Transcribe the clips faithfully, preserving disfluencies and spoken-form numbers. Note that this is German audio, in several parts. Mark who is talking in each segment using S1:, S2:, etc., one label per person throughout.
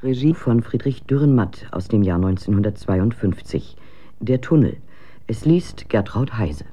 S1: Regie von Friedrich Dürrenmatt aus dem Jahr neunzehnhundertzweiundfünfzig. Der Tunnel. Es liest Gertraud Heise.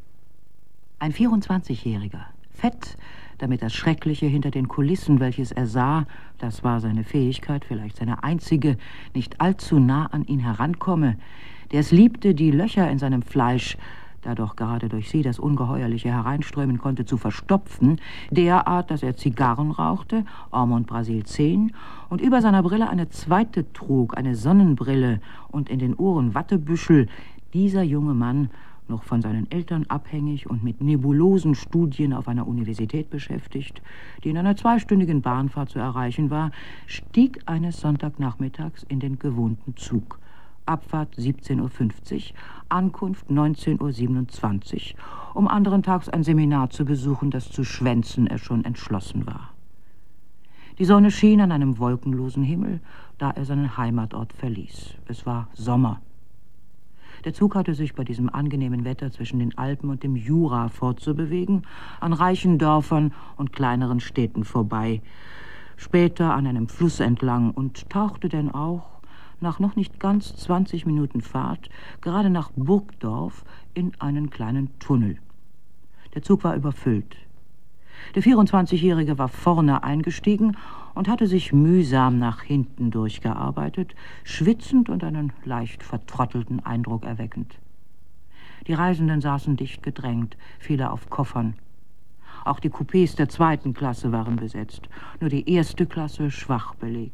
S2: Ein vierundzwanzigjähriger, fett, damit das Schreckliche hinter den Kulissen, welches er sah, das war seine Fähigkeit, vielleicht seine einzige, nicht allzu nah an ihn herankomme, der es liebte, die Löcher in seinem Fleisch, da doch gerade durch sie das Ungeheuerliche hereinströmen konnte, zu verstopfen, derart, dass er Zigarren rauchte, Ormond Brasil zehn, und über seiner Brille eine zweite trug, eine Sonnenbrille, und in den Ohren Wattebüschel. Dieser junge Mann, noch von seinen Eltern abhängig und mit nebulosen Studien auf einer Universität beschäftigt, die in einer zweistündigen Bahnfahrt zu erreichen war, stieg eines Sonntagnachmittags in den gewohnten Zug. Abfahrt siebzehn Uhr fünfzig, Ankunft neunzehn Uhr siebenundzwanzig, um anderen Tags ein Seminar zu besuchen, das zu schwänzen er schon entschlossen war. Die Sonne schien an einem wolkenlosen Himmel, da er seinen Heimatort verließ. Es war Sommer. Der Zug hatte sich bei diesem angenehmen Wetter zwischen den Alpen und dem Jura fortzubewegen, an reichen Dörfern und kleineren Städten vorbei, später an einem Fluss entlang und tauchte denn auch nach noch nicht ganz zwanzig Minuten Fahrt gerade nach Burgdorf in einen kleinen Tunnel. Der Zug war überfüllt. Der vierundzwanzigjährige war vorne eingestiegen und hatte sich mühsam nach hinten durchgearbeitet, schwitzend und einen leicht vertrottelten Eindruck erweckend. Die Reisenden saßen dicht gedrängt, viele auf Koffern. Auch die Coupés der zweiten Klasse waren besetzt, nur die erste Klasse schwach belegt.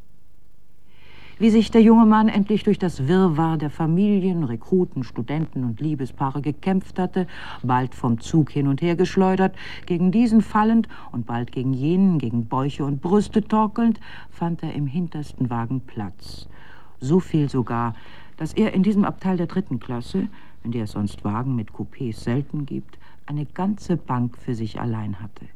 S2: Wie sich der junge Mann endlich durch das Wirrwarr der Familien, Rekruten, Studenten und Liebespaare gekämpft hatte, bald vom Zug hin und her geschleudert, gegen diesen fallend und bald gegen jenen, gegen Bäuche und Brüste torkelnd, fand er im hintersten Wagen Platz. So viel sogar, dass er in diesem Abteil der dritten Klasse, in der es sonst Wagen mit Coupés selten gibt, eine ganze Bank für sich allein hatte.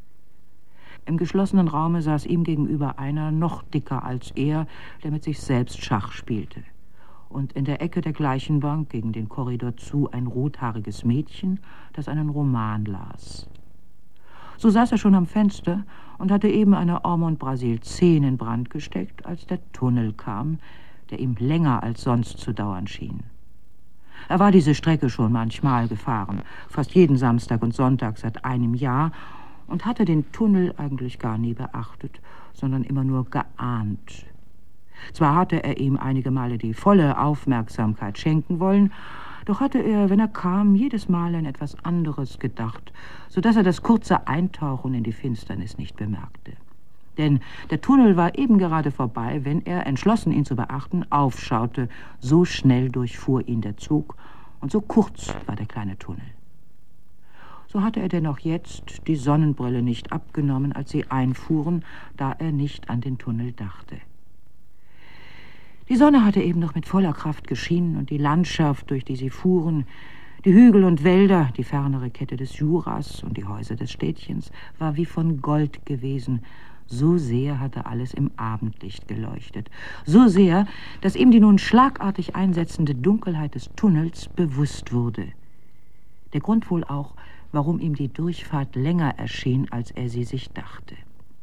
S2: Im geschlossenen Raume saß ihm gegenüber einer, noch dicker als er, der mit sich selbst Schach spielte. Und in der Ecke der gleichen Bank, gegen den Korridor zu, ein rothaariges Mädchen, das einen Roman las. So saß er schon am Fenster und hatte eben eine Ormond Brasil zehn in Brand gesteckt, als der Tunnel kam, der ihm länger als sonst zu dauern schien. Er war diese Strecke schon manchmal gefahren, fast jeden Samstag und Sonntag seit einem Jahr, und hatte den Tunnel eigentlich gar nie beachtet, sondern immer nur geahnt. Zwar hatte er ihm einige Male die volle Aufmerksamkeit schenken wollen, doch hatte er, wenn er kam, jedes Mal an etwas anderes gedacht, so dass er das kurze Eintauchen in die Finsternis nicht bemerkte. Denn der Tunnel war eben gerade vorbei, wenn er, entschlossen ihn zu beachten, aufschaute. So schnell durchfuhr ihn der Zug und so kurz war der kleine Tunnel. So hatte er denn auch jetzt die Sonnenbrille nicht abgenommen, als sie einfuhren, da er nicht an den Tunnel dachte. Die Sonne hatte eben noch mit voller Kraft geschienen und die Landschaft, durch die sie fuhren, die Hügel und Wälder, die fernere Kette des Juras und die Häuser des Städtchens, war wie von Gold gewesen. So sehr hatte alles im Abendlicht geleuchtet. So sehr, dass ihm die nun schlagartig einsetzende Dunkelheit des Tunnels bewusst wurde. Der Grund wohl auch, warum ihm die Durchfahrt länger erschien, als er sie sich dachte.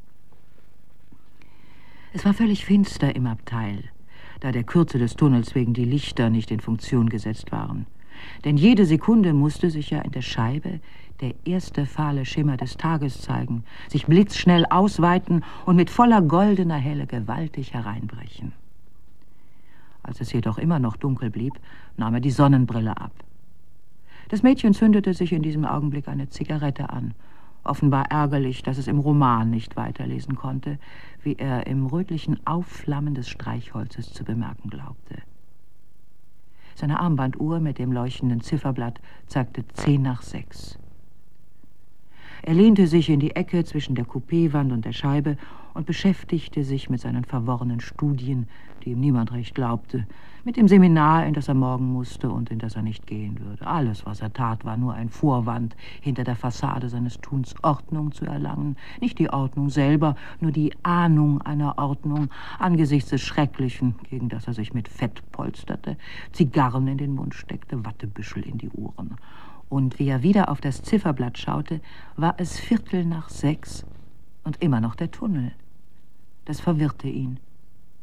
S2: Es war völlig finster im Abteil, da der Kürze des Tunnels wegen die Lichter nicht in Funktion gesetzt waren. Denn jede Sekunde musste sich ja in der Scheibe der erste fahle Schimmer des Tages zeigen, sich blitzschnell ausweiten und mit voller goldener Helle gewaltig hereinbrechen. Als es jedoch immer noch dunkel blieb, nahm er die Sonnenbrille ab. Das Mädchen zündete sich in diesem Augenblick eine Zigarette an, offenbar ärgerlich, dass es im Roman nicht weiterlesen konnte, wie er im rötlichen Aufflammen des Streichholzes zu bemerken glaubte. Seine Armbanduhr mit dem leuchtenden Zifferblatt zeigte zehn nach sechs. Er lehnte sich in die Ecke zwischen der Coupéwand und der Scheibe und beschäftigte sich mit seinen verworrenen Studien, die ihm niemand recht glaubte, mit dem Seminar, in das er morgen musste und in das er nicht gehen würde. Alles, was er tat, war nur ein Vorwand, hinter der Fassade seines Tuns Ordnung zu erlangen. Nicht die Ordnung selber, nur die Ahnung einer Ordnung angesichts des Schrecklichen, gegen das er sich mit Fett polsterte, Zigarren in den Mund steckte, Wattebüschel in die Ohren. Und wie er wieder auf das Zifferblatt schaute, war es Viertel nach sechs und immer noch der Tunnel. Das verwirrte ihn.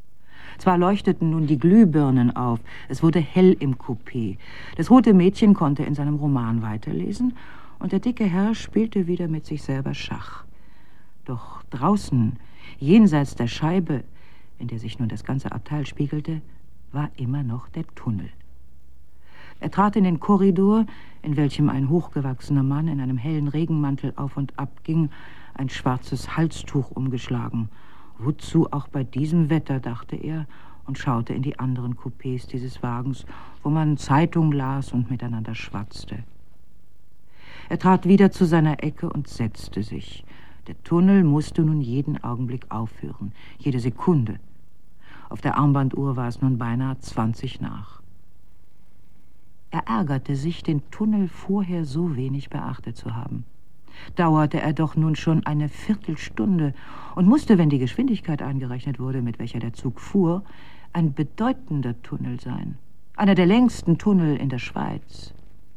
S2: Zwar leuchteten nun die Glühbirnen auf, es wurde hell im Coupé. Das rote Mädchen konnte in seinem Roman weiterlesen und der dicke Herr spielte wieder mit sich selber Schach. Doch draußen, jenseits der Scheibe, in der sich nun das ganze Abteil spiegelte, war immer noch der Tunnel. Er trat in den Korridor, in welchem ein hochgewachsener Mann in einem hellen Regenmantel auf und ab ging, ein schwarzes Halstuch umgeschlagen. Wozu auch bei diesem Wetter, dachte er, und schaute in die anderen Coupés dieses Wagens, wo man Zeitung las und miteinander schwatzte. Er trat wieder zu seiner Ecke und setzte sich. Der Tunnel musste nun jeden Augenblick aufhören, jede Sekunde. Auf der Armbanduhr war es nun beinahe zwanzig nach. Er ärgerte sich, den Tunnel vorher so wenig beachtet zu haben. Dauerte er doch nun schon eine Viertelstunde und musste, wenn die Geschwindigkeit eingerechnet wurde, mit welcher der Zug fuhr, ein bedeutender Tunnel sein. Einer der längsten Tunnel in der Schweiz.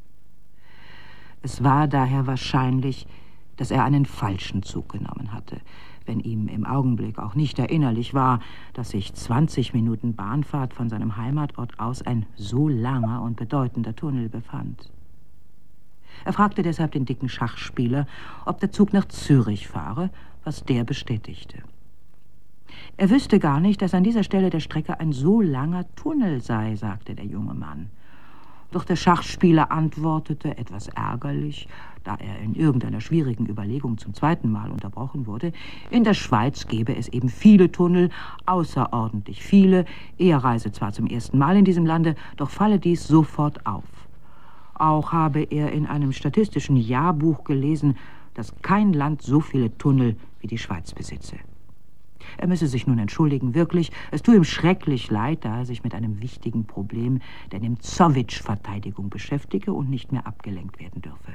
S2: Es war daher wahrscheinlich, dass er einen falschen Zug genommen hatte, wenn ihm im Augenblick auch nicht erinnerlich war, dass sich zwanzig Minuten Bahnfahrt von seinem Heimatort aus ein so langer und bedeutender Tunnel befand. Er fragte deshalb den dicken Schachspieler, ob der Zug nach Zürich fahre, was der bestätigte. Er wüsste gar nicht, dass an dieser Stelle der Strecke ein so langer Tunnel sei, sagte der junge Mann. Doch der Schachspieler antwortete, etwas ärgerlich, da er in irgendeiner schwierigen Überlegung zum zweiten Mal unterbrochen wurde, in der Schweiz gebe es eben viele Tunnel, außerordentlich viele. Er reise zwar zum ersten Mal in diesem Lande, doch falle dies sofort auf. Auch habe er in einem statistischen Jahrbuch gelesen, dass kein Land so viele Tunnel wie die Schweiz besitze. Er müsse sich nun entschuldigen, wirklich, es tue ihm schrecklich leid, da er sich mit einem wichtigen Problem der Nemzowitsch-Verteidigung beschäftige und nicht mehr abgelenkt werden dürfe.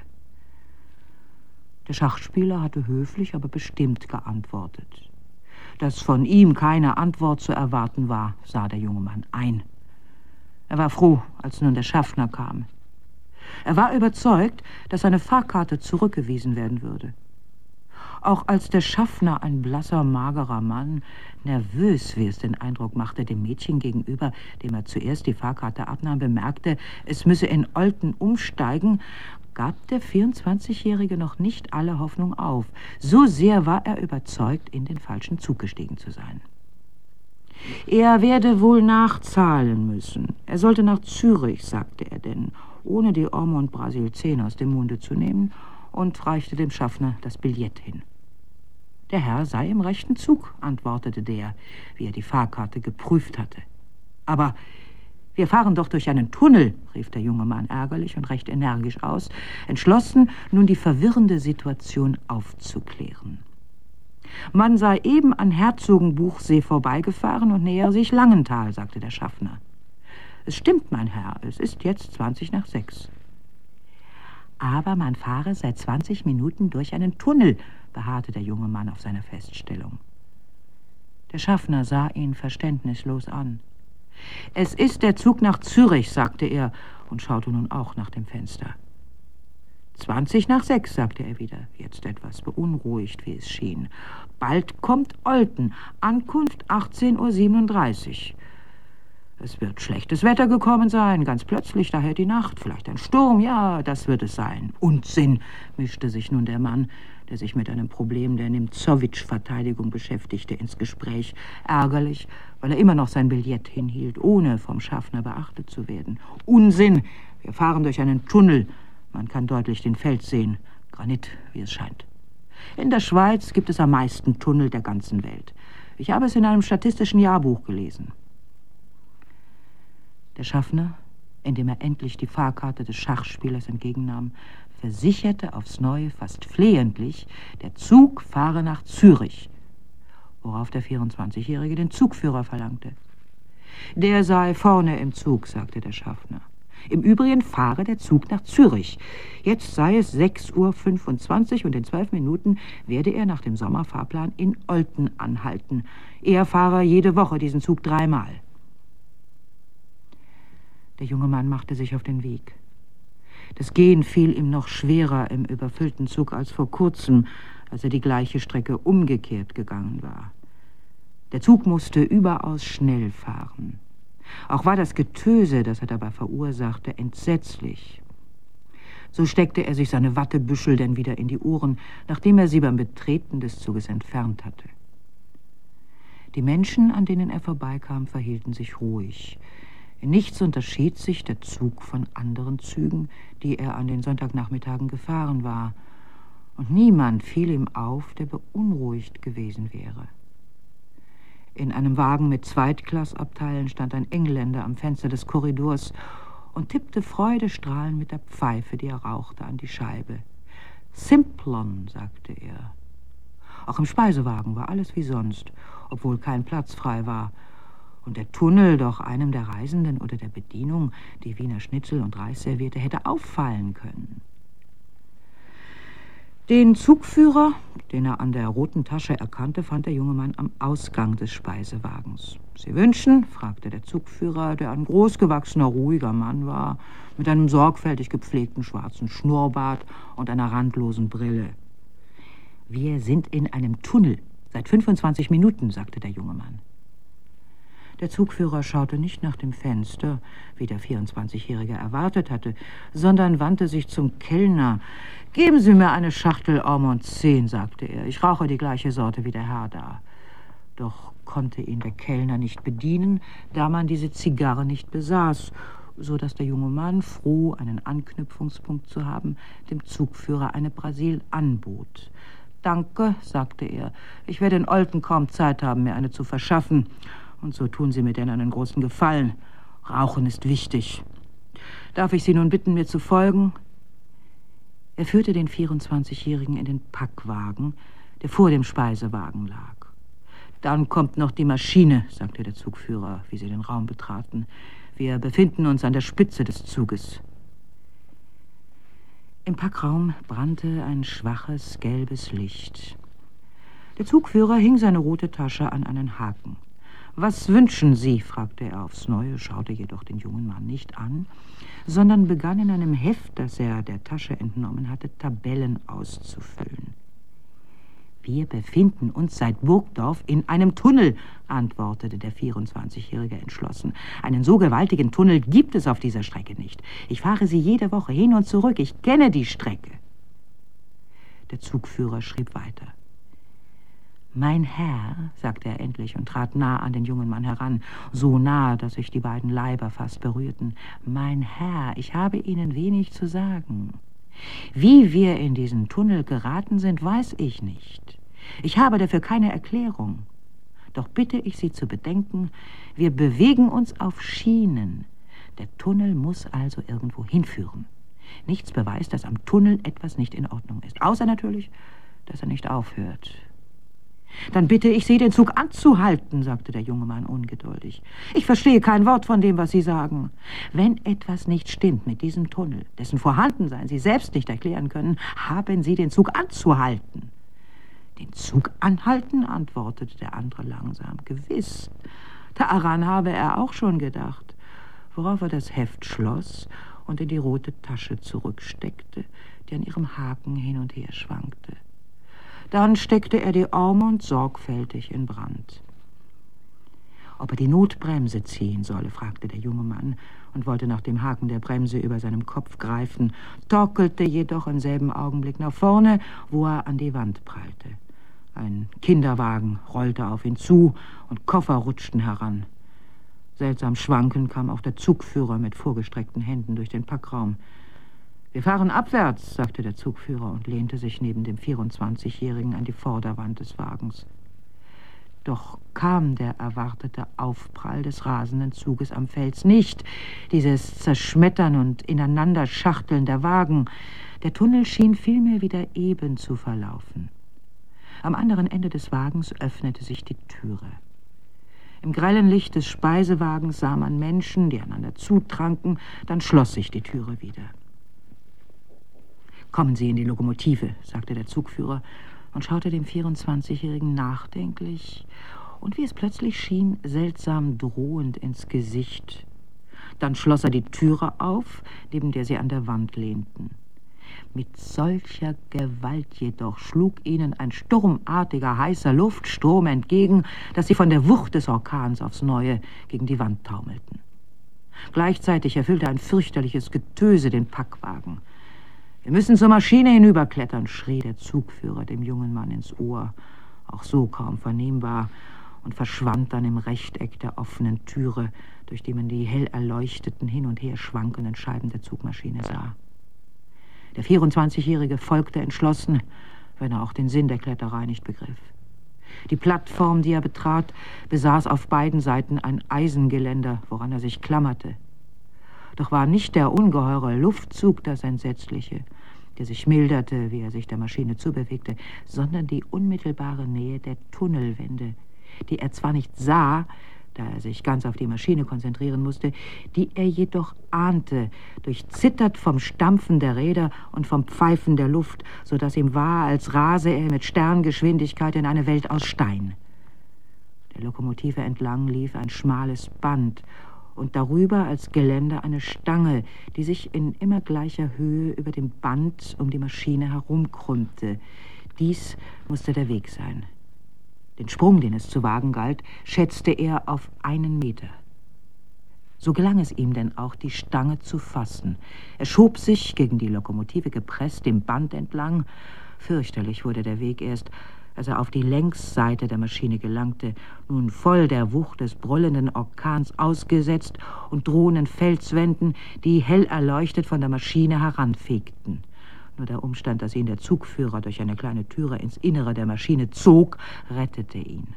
S2: Der Schachspieler hatte höflich, aber bestimmt geantwortet. Dass von ihm keine Antwort zu erwarten war, sah der junge Mann ein. Er war froh, als nun der Schaffner kam. Er war überzeugt, dass seine Fahrkarte zurückgewiesen werden würde. Auch als der Schaffner, ein blasser, magerer Mann, nervös, wie es den Eindruck machte, dem Mädchen gegenüber, dem er zuerst die Fahrkarte abnahm, bemerkte, es müsse in Olten umsteigen, gab der vierundzwanzigjährige noch nicht alle Hoffnung auf. So sehr war er überzeugt, in den falschen Zug gestiegen zu sein. Er werde wohl nachzahlen müssen. Er sollte nach Zürich, sagte er denn, ohne die Ormond Brasil zehn aus dem Munde zu nehmen, und reichte dem Schaffner das Billett hin. Der Herr sei im rechten Zug, antwortete der, wie er die Fahrkarte geprüft hatte. Aber wir fahren doch durch einen Tunnel, rief der junge Mann ärgerlich und recht energisch aus, entschlossen, nun die verwirrende Situation aufzuklären. Man sei eben an Herzogenbuchsee vorbeigefahren und nähere sich Langenthal, sagte der Schaffner. Es stimmt, mein Herr, es ist jetzt zwanzig nach sechs. Aber man fahre seit zwanzig Minuten durch einen Tunnel, beharrte der junge Mann auf seiner Feststellung. Der Schaffner sah ihn verständnislos an. Es ist der Zug nach Zürich, sagte er und schaute nun auch nach dem Fenster. Zwanzig nach sechs, sagte er wieder, jetzt etwas beunruhigt, wie es schien. Bald kommt Olten, Ankunft achtzehn Uhr siebenunddreißig. Es wird schlechtes Wetter gekommen sein, ganz plötzlich, daher die Nacht, vielleicht ein Sturm, ja, das wird es sein. Unsinn, mischte sich nun der Mann, der sich mit einem Problem der Nemzowitsch-Verteidigung beschäftigte, ins Gespräch, ärgerlich, weil er immer noch sein Billett hinhielt, ohne vom Schaffner beachtet zu werden. Unsinn, wir fahren durch einen Tunnel, man kann deutlich den Fels sehen, Granit, wie es scheint. In der Schweiz gibt es am meisten Tunnel der ganzen Welt. Ich habe es in einem statistischen Jahrbuch gelesen. Der Schaffner, indem er endlich die Fahrkarte des Schachspielers entgegennahm, versicherte aufs Neue, fast flehentlich, der Zug fahre nach Zürich, worauf der vierundzwanzigjährige den Zugführer verlangte. Der sei vorne im Zug, sagte der Schaffner. Im Übrigen fahre der Zug nach Zürich. Jetzt sei es sechs Uhr fünfundzwanzig und in zwölf Minuten werde er nach dem Sommerfahrplan in Olten anhalten. Er fahre jede Woche diesen Zug dreimal. Der junge Mann machte sich auf den Weg. Das Gehen fiel ihm noch schwerer im überfüllten Zug als vor kurzem, als er die gleiche Strecke umgekehrt gegangen war. Der Zug musste überaus schnell fahren. Auch war das Getöse, das er dabei verursachte, entsetzlich. So steckte er sich seine Wattebüschel denn wieder in die Ohren, nachdem er sie beim Betreten des Zuges entfernt hatte. Die Menschen, an denen er vorbeikam, verhielten sich ruhig. In nichts unterschied sich der Zug von anderen Zügen, die er an den Sonntagnachmittagen gefahren war. Und niemand fiel ihm auf, der beunruhigt gewesen wäre. In einem Wagen mit Zweitklassabteilen stand ein Engländer am Fenster des Korridors und tippte freudestrahlend mit der Pfeife, die er rauchte, an die Scheibe. »Simplon«, sagte er. Auch im Speisewagen war alles wie sonst, obwohl kein Platz frei war. Und der Tunnel doch einem der Reisenden oder der Bedienung, die Wiener Schnitzel und Reis servierte, hätte auffallen können. Den Zugführer, den er an der roten Tasche erkannte, fand der junge Mann am Ausgang des Speisewagens. »Sie wünschen?« fragte der Zugführer, der ein großgewachsener, ruhiger Mann war, mit einem sorgfältig gepflegten schwarzen Schnurrbart und einer randlosen Brille. »Wir sind in einem Tunnel, seit fünfundzwanzig Minuten«, sagte der junge Mann. Der Zugführer schaute nicht nach dem Fenster, wie der vierundzwanzigjährige erwartet hatte, sondern wandte sich zum Kellner. »Geben Sie mir eine Schachtel Ormond zehn«, sagte er. »Ich rauche die gleiche Sorte wie der Herr da.« Doch konnte ihn der Kellner nicht bedienen, da man diese Zigarre nicht besaß, so dass der junge Mann, froh, einen Anknüpfungspunkt zu haben, dem Zugführer eine Brasil anbot. »Danke«, sagte er, »ich werde in Olten kaum Zeit haben, mir eine zu verschaffen. Und so tun Sie mir denn einen großen Gefallen. Rauchen ist wichtig. Darf ich Sie nun bitten, mir zu folgen?« Er führte den vierundzwanzigjährigen in den Packwagen, der vor dem Speisewagen lag. »Dann kommt noch die Maschine«, sagte der Zugführer, wie sie den Raum betraten. »Wir befinden uns an der Spitze des Zuges.« Im Packraum brannte ein schwaches, gelbes Licht. Der Zugführer hing seine rote Tasche an einen Haken. »Was wünschen Sie?« fragte er aufs Neue, schaute jedoch den jungen Mann nicht an, sondern begann in einem Heft, das er der Tasche entnommen hatte, Tabellen auszufüllen. »Wir befinden uns seit Burgdorf in einem Tunnel«, antwortete der vierundzwanzigjährige entschlossen. »Einen so gewaltigen Tunnel gibt es auf dieser Strecke nicht. Ich fahre sie jede Woche hin und zurück. Ich kenne die Strecke.« Der Zugführer schrieb weiter. »Mein Herr«, sagte er endlich und trat nah an den jungen Mann heran, so nah, dass sich die beiden Leiber fast berührten. »Mein Herr, ich habe Ihnen wenig zu sagen. Wie wir in diesen Tunnel geraten sind, weiß ich nicht. Ich habe dafür keine Erklärung. Doch bitte ich Sie zu bedenken, wir bewegen uns auf Schienen. Der Tunnel muss also irgendwo hinführen. Nichts beweist, dass am Tunnel etwas nicht in Ordnung ist, außer natürlich, dass er nicht aufhört.« »Dann bitte ich Sie, den Zug anzuhalten«, sagte der junge Mann ungeduldig. »Ich verstehe kein Wort von dem, was Sie sagen. Wenn etwas nicht stimmt mit diesem Tunnel, dessen Vorhandensein Sie selbst nicht erklären können, haben Sie den Zug anzuhalten.« »Den Zug anhalten?«, antwortete der andere langsam. »Gewiss. Daran habe er auch schon gedacht.« Worauf er das Heft schloss und in die rote Tasche zurücksteckte, die an ihrem Haken hin und her schwankte. Dann steckte er die Ormond sorgfältig in Brand. »Ob er die Notbremse ziehen solle?«, fragte der junge Mann und wollte nach dem Haken der Bremse über seinem Kopf greifen, torkelte jedoch im selben Augenblick nach vorne, wo er an die Wand prallte. Ein Kinderwagen rollte auf ihn zu und Koffer rutschten heran. Seltsam schwankend kam auch der Zugführer mit vorgestreckten Händen durch den Packraum. »Wir fahren abwärts«, sagte der Zugführer und lehnte sich neben dem vierundzwanzigjährigen an die Vorderwand des Wagens. Doch kam der erwartete Aufprall des rasenden Zuges am Fels nicht, dieses Zerschmettern und Ineinanderschachteln der Wagen. Der Tunnel schien vielmehr wieder eben zu verlaufen. Am anderen Ende des Wagens öffnete sich die Türe. Im grellen Licht des Speisewagens sah man Menschen, die einander zutranken, dann schloss sich die Türe wieder. »Kommen Sie in die Lokomotive«, sagte der Zugführer und schaute dem vierundzwanzigjährigen nachdenklich und, wie es plötzlich schien, seltsam drohend ins Gesicht. Dann schloss er die Türe auf, neben der sie an der Wand lehnten. Mit solcher Gewalt jedoch schlug ihnen ein sturmartiger, heißer Luftstrom entgegen, dass sie von der Wucht des Orkans aufs Neue gegen die Wand taumelten. Gleichzeitig erfüllte ein fürchterliches Getöse den Packwagen. »Wir müssen zur Maschine hinüberklettern«, schrie der Zugführer dem jungen Mann ins Ohr, auch so kaum vernehmbar, und verschwand dann im Rechteck der offenen Türe, durch die man die hell erleuchteten, hin und her schwankenden Scheiben der Zugmaschine sah. Der vierundzwanzigjährige folgte entschlossen, wenn er auch den Sinn der Kletterei nicht begriff. Die Plattform, die er betrat, besaß auf beiden Seiten ein Eisengeländer, woran er sich klammerte. Doch war nicht der ungeheure Luftzug das Entsetzliche, der sich milderte, wie er sich der Maschine zubewegte, sondern die unmittelbare Nähe der Tunnelwände, die er zwar nicht sah, da er sich ganz auf die Maschine konzentrieren musste, die er jedoch ahnte, durchzittert vom Stampfen der Räder und vom Pfeifen der Luft, so dass ihm war, als rase er mit Sterngeschwindigkeit in eine Welt aus Stein. Der Lokomotive entlang lief ein schmales Band und darüber als Geländer eine Stange, die sich in immer gleicher Höhe über dem Band um die Maschine herumkrümmte. Dies musste der Weg sein. Den Sprung, den es zu wagen galt, schätzte er auf einen Meter. So gelang es ihm denn auch, die Stange zu fassen. Er schob sich, gegen die Lokomotive gepresst, dem Band entlang. Fürchterlich wurde der Weg erst, als er auf die Längsseite der Maschine gelangte, nun voll der Wucht des brüllenden Orkans ausgesetzt und drohenden Felswänden, die hell erleuchtet von der Maschine heranfegten. Nur der Umstand, dass ihn der Zugführer durch eine kleine Türe ins Innere der Maschine zog, rettete ihn.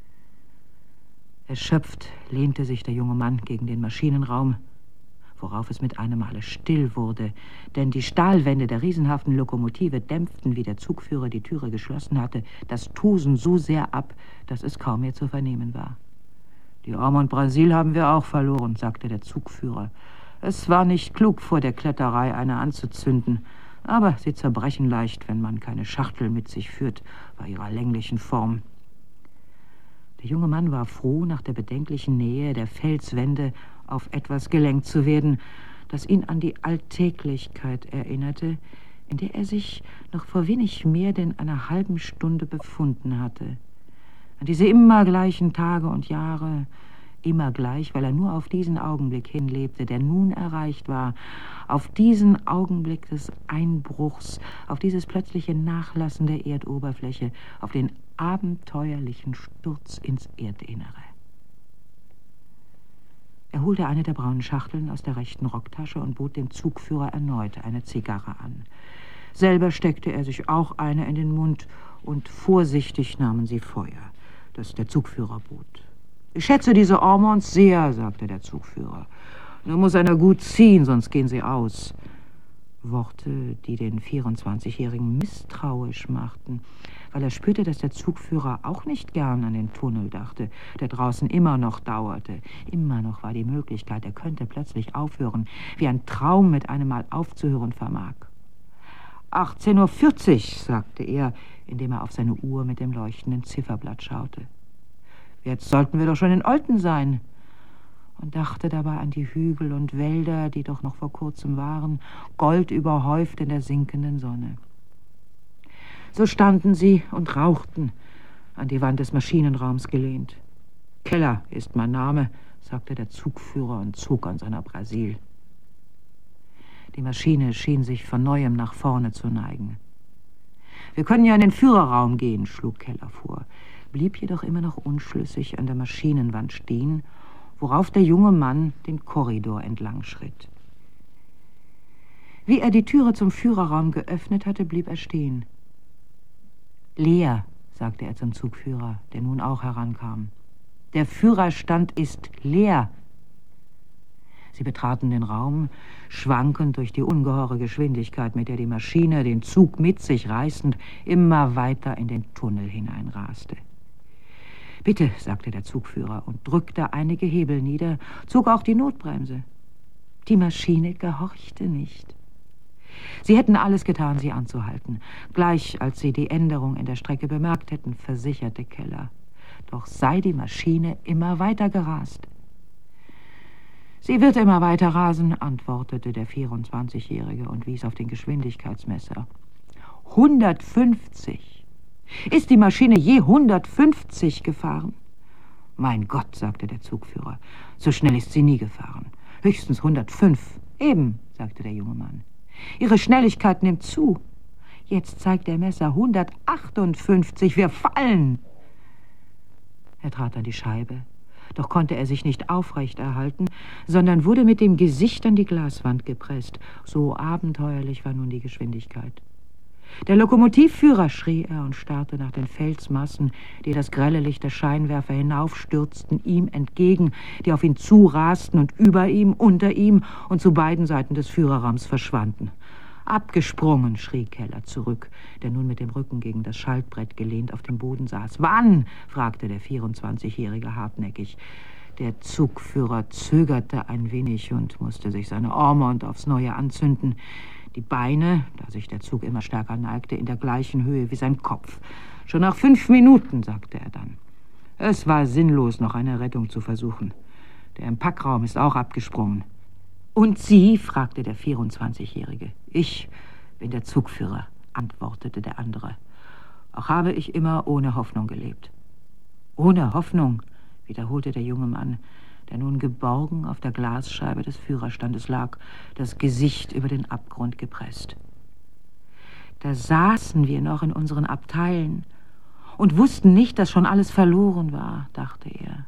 S2: Erschöpft lehnte sich der junge Mann gegen den Maschinenraum, worauf es mit einem Male still wurde, denn die Stahlwände der riesenhaften Lokomotive dämpften, wie der Zugführer die Türe geschlossen hatte, das Tosen so sehr ab, dass es kaum mehr zu vernehmen war. »Die Ormond Brasil haben wir auch verloren«, sagte der Zugführer. »Es war nicht klug, vor der Kletterei eine anzuzünden, aber sie zerbrechen leicht, wenn man keine Schachtel mit sich führt, bei ihrer länglichen Form.« Der junge Mann war froh, nach der bedenklichen Nähe der Felswände auf etwas gelenkt zu werden, das ihn an die Alltäglichkeit erinnerte, in der er sich noch vor wenig mehr denn einer halben Stunde befunden hatte. An diese immer gleichen Tage und Jahre, immer gleich, weil er nur auf diesen Augenblick hinlebte, der nun erreicht war, auf diesen Augenblick des Einbruchs, auf dieses plötzliche Nachlassen der Erdoberfläche, auf den abenteuerlichen Sturz ins Erdinnere. Er holte eine der braunen Schachteln aus der rechten Rocktasche und bot dem Zugführer erneut eine Zigarre an. Selber steckte er sich auch eine in den Mund und vorsichtig nahmen sie Feuer, das der Zugführer bot. »Ich schätze diese Ormonds sehr«, sagte der Zugführer. »Nur muss einer gut ziehen, sonst gehen sie aus.« Worte, die den vierundzwanzigjährigen misstrauisch machten, weil er spürte, dass der Zugführer auch nicht gern an den Tunnel dachte, der draußen immer noch dauerte. Immer noch war die Möglichkeit, er könnte plötzlich aufhören, wie ein Traum mit einem Mal aufzuhören vermag. »achtzehn Uhr vierzig«, sagte er, indem er auf seine Uhr mit dem leuchtenden Zifferblatt schaute. »Jetzt sollten wir doch schon in Olten sein«, und dachte dabei an die Hügel und Wälder, die doch noch vor kurzem waren, goldüberhäuft in der sinkenden Sonne. So standen sie und rauchten, an die Wand des Maschinenraums gelehnt. »Keller ist mein Name«, sagte der Zugführer und zog an seiner Brasil. Die Maschine schien sich von Neuem nach vorne zu neigen. »Wir können ja in den Führerraum gehen«, schlug Keller vor, blieb jedoch immer noch unschlüssig an der Maschinenwand stehen, worauf der junge Mann den Korridor entlang schritt. Wie er die Türe zum Führerraum geöffnet hatte, blieb er stehen. »Leer«, sagte er zum Zugführer, der nun auch herankam. »Der Führerstand ist leer.« Sie betraten den Raum, schwankend durch die ungeheure Geschwindigkeit, mit der die Maschine, den Zug mit sich reißend, immer weiter in den Tunnel hineinraste. »Bitte«, sagte der Zugführer und drückte einige Hebel nieder, zog auch die Notbremse. Die Maschine gehorchte nicht. Sie hätten alles getan, sie anzuhalten. Gleich als sie die Änderung in der Strecke bemerkt hätten, versicherte Keller. Doch sei die Maschine immer weiter gerast. »Sie wird immer weiter rasen«, antwortete der vierundzwanzigjährige und wies auf den Geschwindigkeitsmesser. »hundertfünfzig! Ist die Maschine je hundertfünfzig gefahren?« »Mein Gott«, sagte der Zugführer, »so schnell ist sie nie gefahren. Höchstens hundertfünf.« »Eben«, sagte der junge Mann. »Ihre Schnelligkeit nimmt zu. Jetzt zeigt der Messer hundertachtundfünfzig. Wir fallen!« Er trat an die Scheibe, doch konnte er sich nicht aufrecht erhalten, sondern wurde mit dem Gesicht an die Glaswand gepresst. So abenteuerlich war nun die Geschwindigkeit. Der Lokomotivführer, schrie er und starrte nach den Felsmassen, die das grelle Licht der Scheinwerfer hinaufstürzten, ihm entgegen, die auf ihn zurasten und über ihm, unter ihm und zu beiden Seiten des Führerraums verschwanden. »Abgesprungen«, schrie Keller zurück, der nun mit dem Rücken gegen das Schaltbrett gelehnt auf dem Boden saß. »Wann?« fragte der vierundzwanzigjährige hartnäckig. Der Zugführer zögerte ein wenig und musste sich seine Ormond aufs Neue anzünden. Die Beine, da sich der Zug immer stärker neigte, in der gleichen Höhe wie sein Kopf. »Schon nach fünf Minuten«, sagte er dann. Es war sinnlos, noch eine Rettung zu versuchen. Der im Packraum ist auch abgesprungen. »Und Sie?« fragte der vierundzwanzigjährige. »Ich bin der Zugführer«, antwortete der andere. »Auch habe ich immer ohne Hoffnung gelebt.« »Ohne Hoffnung«, wiederholte der junge Mann, der nun geborgen auf der Glasscheibe des Führerstandes lag, das Gesicht über den Abgrund gepresst. »Da saßen wir noch in unseren Abteilen und wussten nicht, dass schon alles verloren war«, dachte er.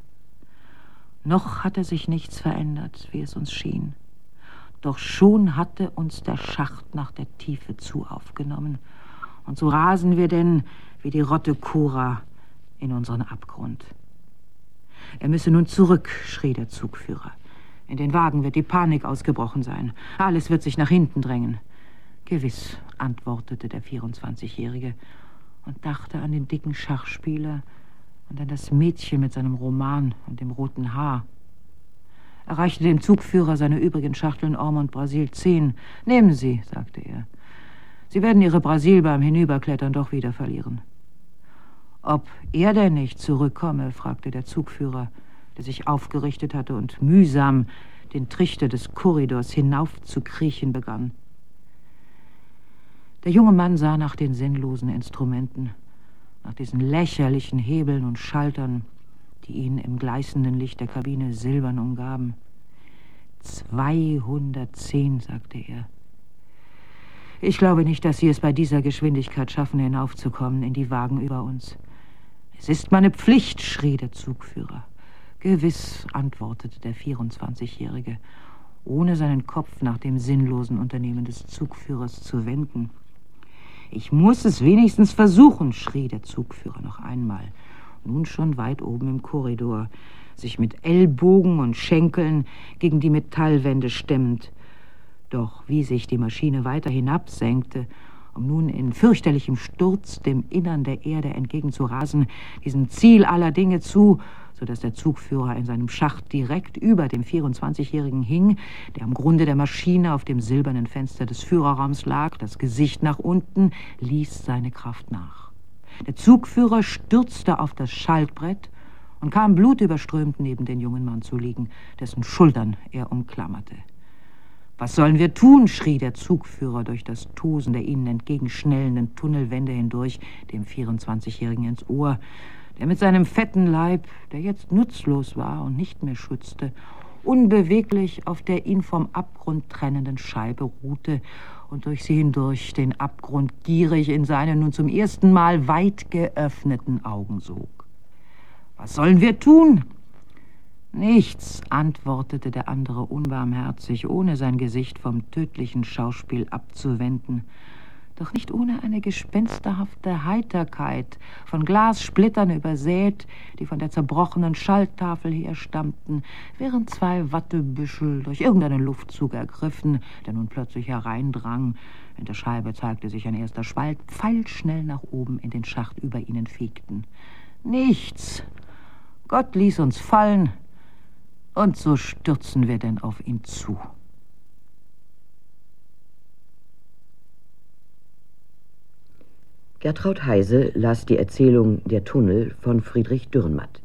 S2: Noch hatte sich nichts verändert, wie es uns schien. Doch schon hatte uns der Schacht nach der Tiefe zu aufgenommen. Und so rasen wir denn, wie die Rotte Cora, in unseren Abgrund. »Er müsse nun zurück«, schrie der Zugführer. »In den Wagen wird die Panik ausgebrochen sein. Alles wird sich nach hinten drängen.« »Gewiss«, antwortete der vierundzwanzigjährige und dachte an den dicken Schachspieler und an das Mädchen mit seinem Roman und dem roten Haar. Er reichte dem Zugführer seine übrigen Schachteln Ormond Brasil zehn. »Nehmen Sie«, sagte er. »Sie werden Ihre Brasil beim Hinüberklettern doch wieder verlieren.« »Ob er denn nicht zurückkomme?«, fragte der Zugführer, der sich aufgerichtet hatte und mühsam den Trichter des Korridors hinaufzukriechen begann. Der junge Mann sah nach den sinnlosen Instrumenten, nach diesen lächerlichen Hebeln und Schaltern, die ihn im gleißenden Licht der Kabine silbern umgaben. »zweihundertzehn«, sagte er. »Ich glaube nicht, dass Sie es bei dieser Geschwindigkeit schaffen, hinaufzukommen in die Wagen über uns.« »Es ist meine Pflicht«, schrie der Zugführer. »Gewiss«, antwortete der vierundzwanzigjährige, ohne seinen Kopf nach dem sinnlosen Unternehmen des Zugführers zu wenden. »Ich muss es wenigstens versuchen«, schrie der Zugführer noch einmal, nun schon weit oben im Korridor, sich mit Ellbogen und Schenkeln gegen die Metallwände stemmend. Doch wie sich die Maschine weiter hinabsenkte, um nun in fürchterlichem Sturz dem Innern der Erde entgegenzurasen, diesem Ziel aller Dinge zu, so dass der Zugführer in seinem Schacht direkt über dem vierundzwanzigjährigen hing, der am Grunde der Maschine auf dem silbernen Fenster des Führerraums lag, das Gesicht nach unten, ließ seine Kraft nach. Der Zugführer stürzte auf das Schaltbrett und kam blutüberströmt neben den jungen Mann zu liegen, dessen Schultern er umklammerte. »Was sollen wir tun?« schrie der Zugführer durch das Tosen der ihnen entgegenschnellenden Tunnelwände hindurch, dem vierundzwanzigjährigen ins Ohr, der mit seinem fetten Leib, der jetzt nutzlos war und nicht mehr schützte, unbeweglich auf der ihn vom Abgrund trennenden Scheibe ruhte und durch sie hindurch den Abgrund gierig in seine nun zum ersten Mal weit geöffneten Augen sog. »Was sollen wir tun?« »Nichts«, antwortete der andere unbarmherzig, ohne sein Gesicht vom tödlichen Schauspiel abzuwenden, doch nicht ohne eine gespensterhafte Heiterkeit, von Glassplittern übersät, die von der zerbrochenen Schalttafel herstammten, während zwei Wattebüschel durch irgendeinen Luftzug ergriffen, der nun plötzlich hereindrang. In der Scheibe zeigte sich ein erster Spalt, pfeilschnell nach oben in den Schacht über ihnen fegten. »Nichts. Gott ließ uns fallen, und so stürzen wir denn auf ihn zu.«
S1: Gertraud Heise las die Erzählung Der Tunnel von Friedrich Dürrenmatt.